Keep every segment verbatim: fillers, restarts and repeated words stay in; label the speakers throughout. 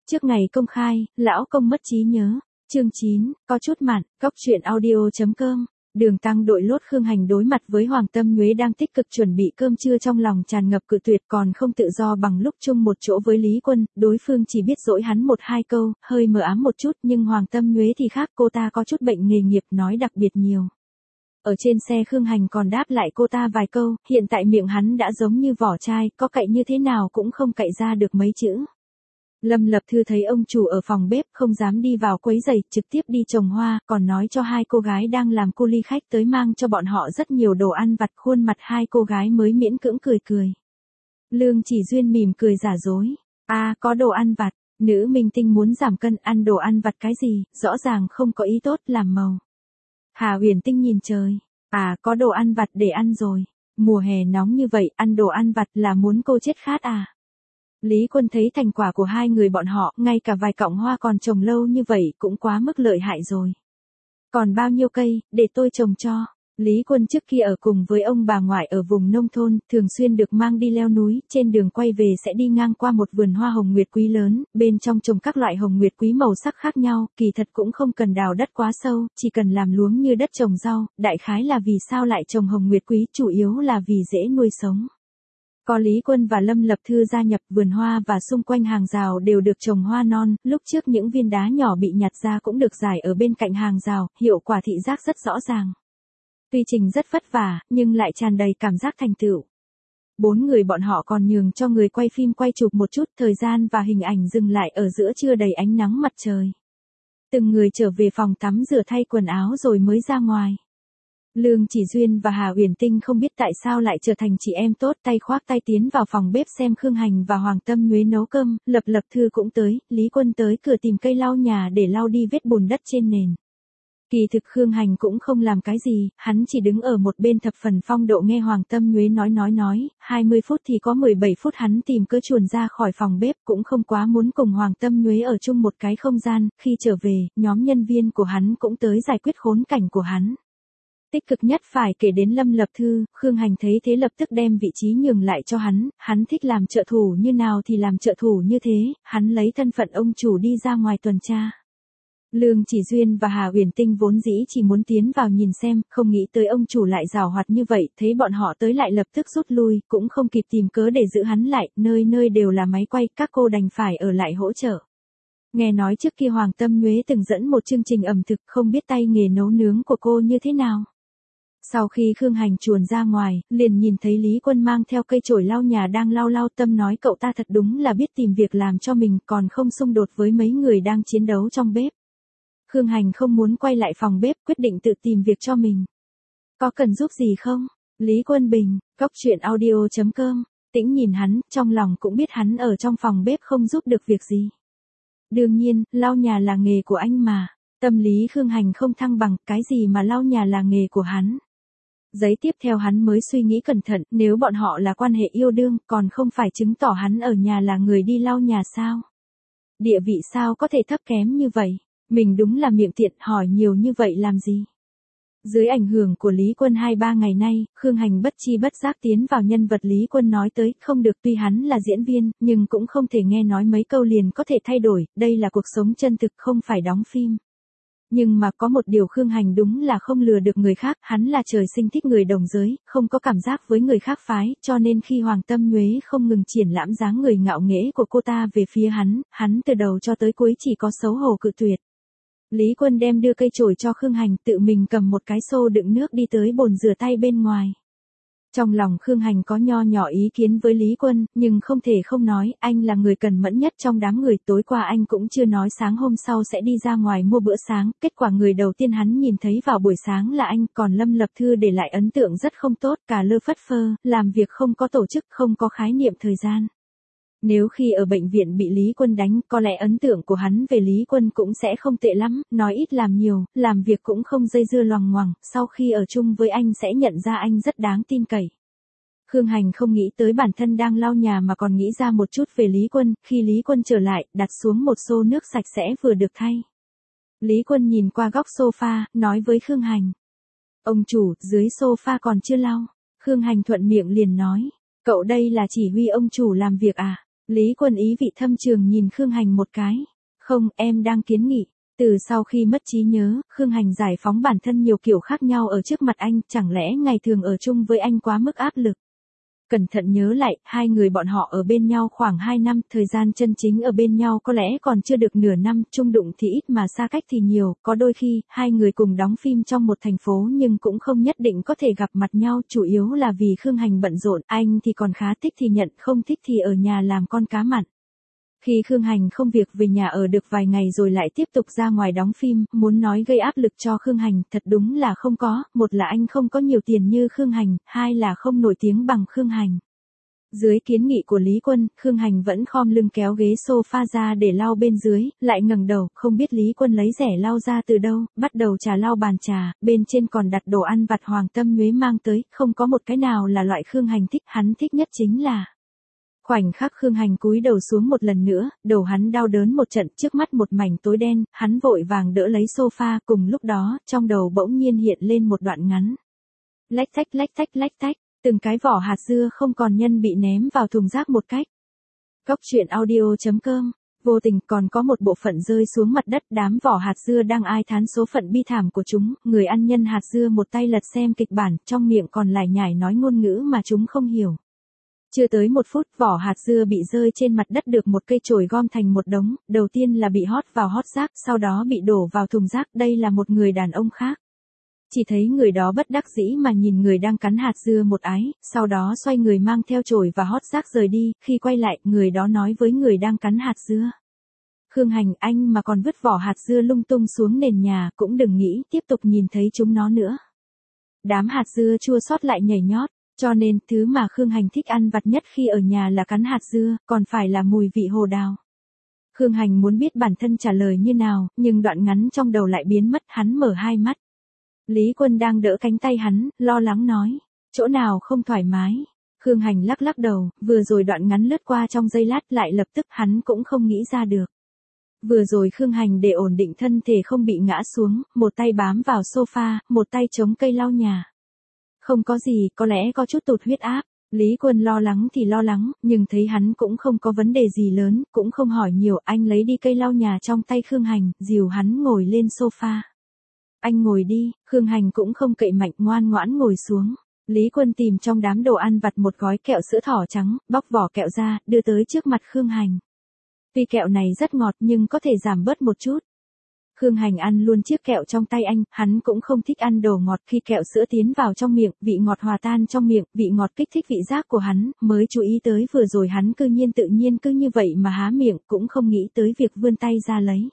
Speaker 1: Trước ngày công khai, lão công mất trí nhớ. Chương chín, có chút mặn, cóc truyện audio.com. Đường Tăng đội lốt Khương Hành đối mặt với Hoàng Tâm Nhuế đang tích cực chuẩn bị cơm trưa trong lòng tràn ngập cự tuyệt còn không tự do bằng lúc chung một chỗ với Lý Quân, đối phương chỉ biết dỗi hắn một hai câu, hơi mờ ám một chút nhưng Hoàng Tâm Nhuế thì khác, cô ta có chút bệnh nghề nghiệp nói đặc biệt nhiều. Ở trên xe Khương Hành còn đáp lại cô ta vài câu, hiện tại miệng hắn đã giống như vỏ chai, có cậy như thế nào cũng không cậy ra được mấy chữ. Lâm Lập Thư thấy ông chủ ở phòng bếp không dám đi vào quấy rầy, trực tiếp đi trồng hoa, còn nói cho hai cô gái đang làm cu ly khách tới mang cho bọn họ rất nhiều đồ ăn vặt, khuôn mặt hai cô gái mới miễn cưỡng cười cười. Lương Chỉ Duyên mỉm cười giả dối, à có đồ ăn vặt, nữ minh tinh muốn giảm cân ăn đồ ăn vặt cái gì, rõ ràng không có ý tốt làm màu. Hà Huyền Tinh nhìn trời, à có đồ ăn vặt để ăn rồi, mùa hè nóng như vậy ăn đồ ăn vặt là muốn cô chết khát à. Lý Quân thấy thành quả của hai người bọn họ, ngay cả vài cọng hoa còn trồng lâu như vậy cũng quá mức lợi hại rồi. Còn bao nhiêu cây, để tôi trồng cho. Lý Quân trước kia ở cùng với ông bà ngoại ở vùng nông thôn, thường xuyên được mang đi leo núi, trên đường quay về sẽ đi ngang qua một vườn hoa hồng nguyệt quý lớn, bên trong trồng các loại hồng nguyệt quý màu sắc khác nhau, kỳ thật cũng không cần đào đất quá sâu, chỉ cần làm luống như đất trồng rau, đại khái là vì sao lại trồng hồng nguyệt quý, chủ yếu là vì dễ nuôi sống. Có Lý Quân và Lâm Lập Thư gia nhập, vườn hoa và xung quanh hàng rào đều được trồng hoa non, lúc trước những viên đá nhỏ bị nhặt ra cũng được rải ở bên cạnh hàng rào, hiệu quả thị giác rất rõ ràng. Tuy trình rất vất vả, nhưng lại tràn đầy cảm giác thành tựu. Bốn người bọn họ còn nhường cho người quay phim quay chụp một chút, thời gian và hình ảnh dừng lại ở giữa trưa đầy ánh nắng mặt trời. Từng người trở về phòng tắm rửa thay quần áo rồi mới ra ngoài. Lương Chỉ Duyên và Hà Huyền Tinh không biết tại sao lại trở thành chị em tốt, tay khoác tay tiến vào phòng bếp xem Khương Hành và Hoàng Tâm Nhuế nấu cơm, Lập Lập Thư cũng tới, Lý Quân tới cửa tìm cây lau nhà để lau đi vết bùn đất trên nền. Kỳ thực Khương Hành cũng không làm cái gì, hắn chỉ đứng ở một bên thập phần phong độ nghe Hoàng Tâm Nhuế nói nói nói, hai mươi phút thì có mười bảy phút hắn tìm cớ chuồn ra khỏi phòng bếp, cũng không quá muốn cùng Hoàng Tâm Nhuế ở chung một cái không gian, khi trở về, nhóm nhân viên của hắn cũng tới giải quyết khốn cảnh của hắn. Tích cực nhất phải kể đến Lâm Lập Thư, Khương Hành thấy thế lập tức đem vị trí nhường lại cho hắn, hắn thích làm trợ thủ như nào thì làm trợ thủ như thế, hắn lấy thân phận ông chủ đi ra ngoài tuần tra. Lương Chỉ Duyên và Hà Huyền Tinh vốn dĩ chỉ muốn tiến vào nhìn xem, không nghĩ tới ông chủ lại giàu hoạt như vậy, thấy bọn họ tới lại lập tức rút lui, cũng không kịp tìm cớ để giữ hắn lại, nơi nơi đều là máy quay, các cô đành phải ở lại hỗ trợ. Nghe nói trước kia Hoàng Tâm Nhuế từng dẫn một chương trình ẩm thực, không biết tay nghề nấu nướng của cô như thế nào. Sau khi Khương Hành chuồn ra ngoài, liền nhìn thấy Lý Quân mang theo cây chổi lau nhà đang lau lau, tâm nói cậu ta thật đúng là biết tìm việc làm cho mình, còn không xung đột với mấy người đang chiến đấu trong bếp. Khương Hành không muốn quay lại phòng bếp, quyết định tự tìm việc cho mình. Có cần giúp gì không? Lý Quân bình, cóc truyện audio.com, tĩnh nhìn hắn, trong lòng cũng biết hắn ở trong phòng bếp không giúp được việc gì. Đương nhiên, lau nhà là nghề của anh mà. Tâm lý Khương Hành không thăng bằng, cái gì mà lau nhà là nghề của hắn. Giấy tiếp theo hắn mới suy nghĩ cẩn thận, nếu bọn họ là quan hệ yêu đương, còn không phải chứng tỏ hắn ở nhà là người đi lau nhà sao? Địa vị sao có thể thấp kém như vậy? Mình đúng là miệng tiện, hỏi nhiều như vậy làm gì? Dưới ảnh hưởng của Lý Quân hai ba ngày nay, Khương Hành bất chi bất giác tiến vào nhân vật Lý Quân nói tới, không được, tuy hắn là diễn viên, nhưng cũng không thể nghe nói mấy câu liền có thể thay đổi, đây là cuộc sống chân thực không phải đóng phim. Nhưng mà có một điều Khương Hành đúng là không lừa được người khác, hắn là trời sinh thích người đồng giới, không có cảm giác với người khác phái, cho nên khi Hoàng Tâm Nhuế không ngừng triển lãm dáng người ngạo nghễ của cô ta về phía hắn, hắn từ đầu cho tới cuối chỉ có xấu hổ cự tuyệt. Lý Quân đem đưa cây chổi cho Khương Hành, tự mình cầm một cái xô đựng nước đi tới bồn rửa tay bên ngoài. Trong lòng Khương Hành có nho nhỏ ý kiến với Lý Quân, nhưng không thể không nói, anh là người cần mẫn nhất trong đám người, tối qua anh cũng chưa nói sáng hôm sau sẽ đi ra ngoài mua bữa sáng, kết quả người đầu tiên hắn nhìn thấy vào buổi sáng là anh, còn Lâm Lập Thư để lại ấn tượng rất không tốt, cả lơ phất phơ, làm việc không có tổ chức, không có khái niệm thời gian. Nếu khi ở bệnh viện bị Lý Quân đánh, có lẽ ấn tượng của hắn về Lý Quân cũng sẽ không tệ lắm, nói ít làm nhiều, làm việc cũng không dây dưa loằng ngoằng, sau khi ở chung với anh sẽ nhận ra anh rất đáng tin cậy. Khương Hành không nghĩ tới bản thân đang lau nhà mà còn nghĩ ra một chút về Lý Quân, khi Lý Quân trở lại, đặt xuống một xô nước sạch sẽ vừa được thay. Lý Quân nhìn qua góc sofa, nói với Khương Hành. Ông chủ, dưới sofa còn chưa lau. Khương Hành thuận miệng liền nói, cậu đây là chỉ huy ông chủ làm việc à? Lý Quân ý vị thâm trường nhìn Khương Hành một cái. Không, em đang kiến nghị. Từ sau khi mất trí nhớ, Khương Hành giải phóng bản thân nhiều kiểu khác nhau ở trước mặt anh, chẳng lẽ ngày thường ở chung với anh quá mức áp lực. Cẩn thận nhớ lại, hai người bọn họ ở bên nhau khoảng hai năm, thời gian chân chính ở bên nhau có lẽ còn chưa được nửa năm, chung đụng thì ít mà xa cách thì nhiều, có đôi khi, hai người cùng đóng phim trong một thành phố nhưng cũng không nhất định có thể gặp mặt nhau, chủ yếu là vì Khương Hành bận rộn, anh thì còn khá thích thì nhận, không thích thì ở nhà làm con cá mặn. Khi Khương Hành không việc về nhà ở được vài ngày rồi lại tiếp tục ra ngoài đóng phim, muốn nói gây áp lực cho Khương Hành, thật đúng là không có, một là anh không có nhiều tiền như Khương Hành, hai là không nổi tiếng bằng Khương Hành. Dưới kiến nghị của Lý Quân, Khương Hành vẫn khom lưng kéo ghế sofa ra để lau bên dưới, lại ngẩng đầu, không biết Lý Quân lấy rẻ lau ra từ đâu, bắt đầu trà lau bàn trà, bên trên còn đặt đồ ăn vặt Hoàng Tâm Nhuế mang tới, không có một cái nào là loại Khương Hành thích, hắn thích nhất chính là... Khoảnh khắc Khương Hành cúi đầu xuống một lần nữa, đầu hắn đau đớn một trận, trước mắt một mảnh tối đen, hắn vội vàng đỡ lấy sofa, cùng lúc đó, trong đầu bỗng nhiên hiện lên một đoạn ngắn. Lách tách lách tách lách tách, từng cái vỏ hạt dưa không còn nhân bị ném vào thùng rác một cách. Cóc truyện audio chấm com, vô tình còn có một bộ phận rơi xuống mặt đất, đám vỏ hạt dưa đang ai thán số phận bi thảm của chúng, người ăn nhân hạt dưa một tay lật xem kịch bản, trong miệng còn lải nhải nói ngôn ngữ mà chúng không hiểu. Chưa tới một phút, vỏ hạt dưa bị rơi trên mặt đất được một cây chổi gom thành một đống, đầu tiên là bị hót vào hót rác, sau đó bị đổ vào thùng rác, đây là một người đàn ông khác. Chỉ thấy người đó bất đắc dĩ mà nhìn người đang cắn hạt dưa một ái, sau đó xoay người mang theo chổi và hót rác rời đi, khi quay lại, người đó nói với người đang cắn hạt dưa. Khương Hành, anh mà còn vứt vỏ hạt dưa lung tung xuống nền nhà, cũng đừng nghĩ tiếp tục nhìn thấy chúng nó nữa. Đám hạt dưa chua xót lại nhảy nhót. Cho nên, thứ mà Khương Hành thích ăn vặt nhất khi ở nhà là cắn hạt dưa, còn phải là mùi vị hồ đào. Khương Hành muốn biết bản thân trả lời như nào, nhưng đoạn ngắn trong đầu lại biến mất, hắn mở hai mắt. Lý Quân đang đỡ cánh tay hắn, lo lắng nói, chỗ nào không thoải mái. Khương Hành lắc lắc đầu, vừa rồi đoạn ngắn lướt qua trong giây lát lại lập tức hắn cũng không nghĩ ra được. Vừa rồi Khương Hành để ổn định thân thể không bị ngã xuống, một tay bám vào sofa, một tay chống cây lau nhà. Không có gì, có lẽ có chút tụt huyết áp. Lý Quân lo lắng thì lo lắng, nhưng thấy hắn cũng không có vấn đề gì lớn, cũng không hỏi nhiều, anh lấy đi cây lau nhà trong tay Khương Hành, dìu hắn ngồi lên sofa. Anh ngồi đi, Khương Hành cũng không cậy mạnh, ngoan ngoãn ngồi xuống. Lý Quân tìm trong đám đồ ăn vặt một gói kẹo sữa thỏ trắng, bóc vỏ kẹo ra, đưa tới trước mặt Khương Hành. Tuy kẹo này rất ngọt nhưng có thể giảm bớt một chút. Khương Hành ăn luôn chiếc kẹo trong tay anh, hắn cũng không thích ăn đồ ngọt, khi kẹo sữa tiến vào trong miệng, vị ngọt hòa tan trong miệng, vị ngọt kích thích vị giác của hắn, mới chú ý tới vừa rồi hắn cư nhiên tự nhiên cứ như vậy mà há miệng, cũng không nghĩ tới việc vươn tay ra lấy.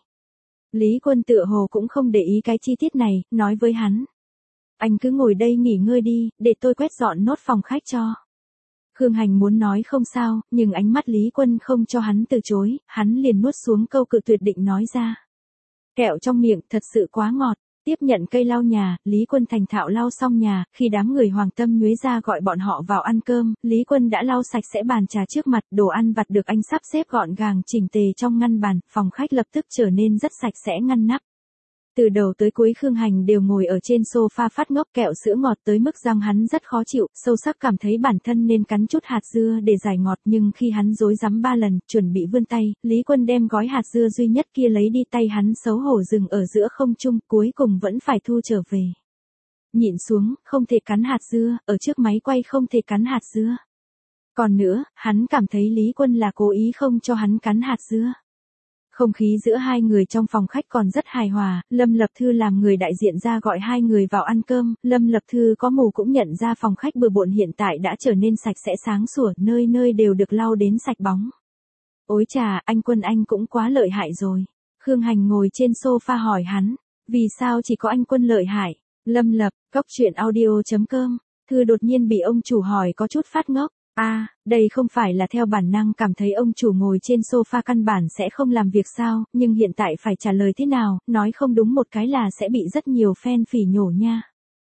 Speaker 1: Lý Quân tựa hồ cũng không để ý cái chi tiết này, nói với hắn. Anh cứ ngồi đây nghỉ ngơi đi, để tôi quét dọn nốt phòng khách cho. Khương Hành muốn nói không sao, nhưng ánh mắt Lý Quân không cho hắn từ chối, hắn liền nuốt xuống câu cự tuyệt định nói ra. Kẹo trong miệng thật sự quá ngọt. Tiếp nhận cây lau nhà, Lý Quân thành thạo lau xong nhà, khi đám người Hoàng Tâm Nhuế ra gọi bọn họ vào ăn cơm, Lý Quân đã lau sạch sẽ bàn trà trước mặt, đồ ăn vặt được anh sắp xếp gọn gàng chỉnh tề trong ngăn bàn, phòng khách lập tức trở nên rất sạch sẽ ngăn nắp. Từ đầu tới cuối Khương Hành đều ngồi ở trên sofa phát ngốc, kẹo sữa ngọt tới mức răng hắn rất khó chịu, sâu sắc cảm thấy bản thân nên cắn chút hạt dưa để giải ngọt, nhưng khi hắn rối rắm ba lần, chuẩn bị vươn tay, Lý Quân đem gói hạt dưa duy nhất kia lấy đi, tay hắn xấu hổ dừng ở giữa không trung, cuối cùng vẫn phải thu trở về. Nhịn xuống, không thể cắn hạt dưa, ở trước máy quay không thể cắn hạt dưa. Còn nữa, hắn cảm thấy Lý Quân là cố ý không cho hắn cắn hạt dưa. Không khí giữa hai người trong phòng khách còn rất hài hòa, Lâm Lập Thư làm người đại diện ra gọi hai người vào ăn cơm, Lâm Lập Thư có mù cũng nhận ra phòng khách bừa bộn hiện tại đã trở nên sạch sẽ sáng sủa, nơi nơi đều được lau đến sạch bóng. Ôi chà, anh Quân anh cũng quá lợi hại rồi. Khương Hành ngồi trên sofa hỏi hắn, vì sao chỉ có anh Quân lợi hại? Lâm Lập, cóc truyện audio chấm com, Thư đột nhiên bị ông chủ hỏi có chút phát ngốc. A, à, đây không phải là theo bản năng cảm thấy ông chủ ngồi trên sofa căn bản sẽ không làm việc sao, nhưng hiện tại phải trả lời thế nào, nói không đúng một cái là sẽ bị rất nhiều fan phỉ nhổ nha.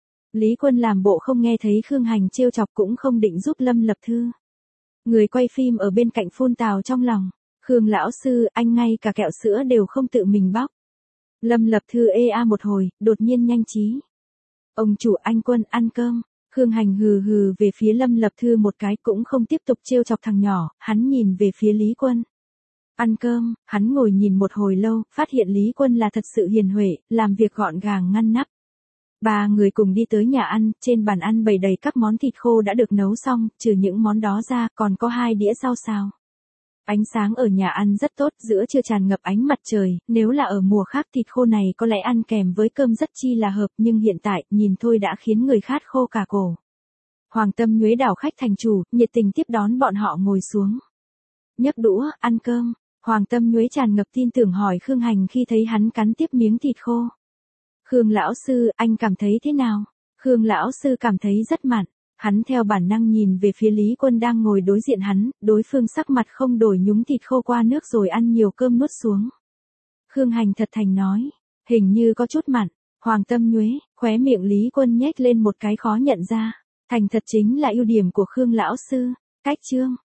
Speaker 1: Lý Quân làm bộ không nghe thấy Khương Hành trêu chọc, cũng không định giúp Lâm Lập Thư. Người quay phim ở bên cạnh phun tào trong lòng, Khương lão sư, anh ngay cả kẹo sữa đều không tự mình bóc. Lâm Lập Thư ê a một hồi, đột nhiên nhanh trí. Ông chủ, anh Quân ăn cơm. Khương Hành hừ hừ về phía Lâm Lập Thư một cái cũng không tiếp tục trêu chọc thằng nhỏ, hắn nhìn về phía Lý Quân. Ăn cơm, hắn ngồi nhìn một hồi lâu, phát hiện Lý Quân là thật sự hiền huệ, làm việc gọn gàng ngăn nắp. Ba người cùng đi tới nhà ăn, trên bàn ăn bày đầy các món thịt khô đã được nấu xong, trừ những món đó ra còn có hai đĩa rau xào. Ánh sáng ở nhà ăn rất tốt, giữa trưa tràn ngập ánh mặt trời, nếu là ở mùa khác thịt khô này có lẽ ăn kèm với cơm rất chi là hợp, nhưng hiện tại, nhìn thôi đã khiến người khát khô cả cổ. Hoàng Tâm Nhuế đảo khách thành chủ, nhiệt tình tiếp đón bọn họ ngồi xuống. Nhấc đũa, ăn cơm, Hoàng Tâm Nhuế tràn ngập tin tưởng hỏi Khương Hành khi thấy hắn cắn tiếp miếng thịt khô. Khương lão sư, anh cảm thấy thế nào? Khương lão sư cảm thấy rất mặn. Hắn theo bản năng nhìn về phía Lý Quân đang ngồi đối diện hắn, đối phương sắc mặt không đổi nhúng thịt khô qua nước rồi ăn nhiều cơm nuốt xuống. Khương Hành thật thành nói, hình như có chút mặn. Hoàng Tâm Nhuế, khóe miệng Lý Quân nhếch lên một cái khó nhận ra. Thành thật chính là ưu điểm của Khương lão sư. Cách chương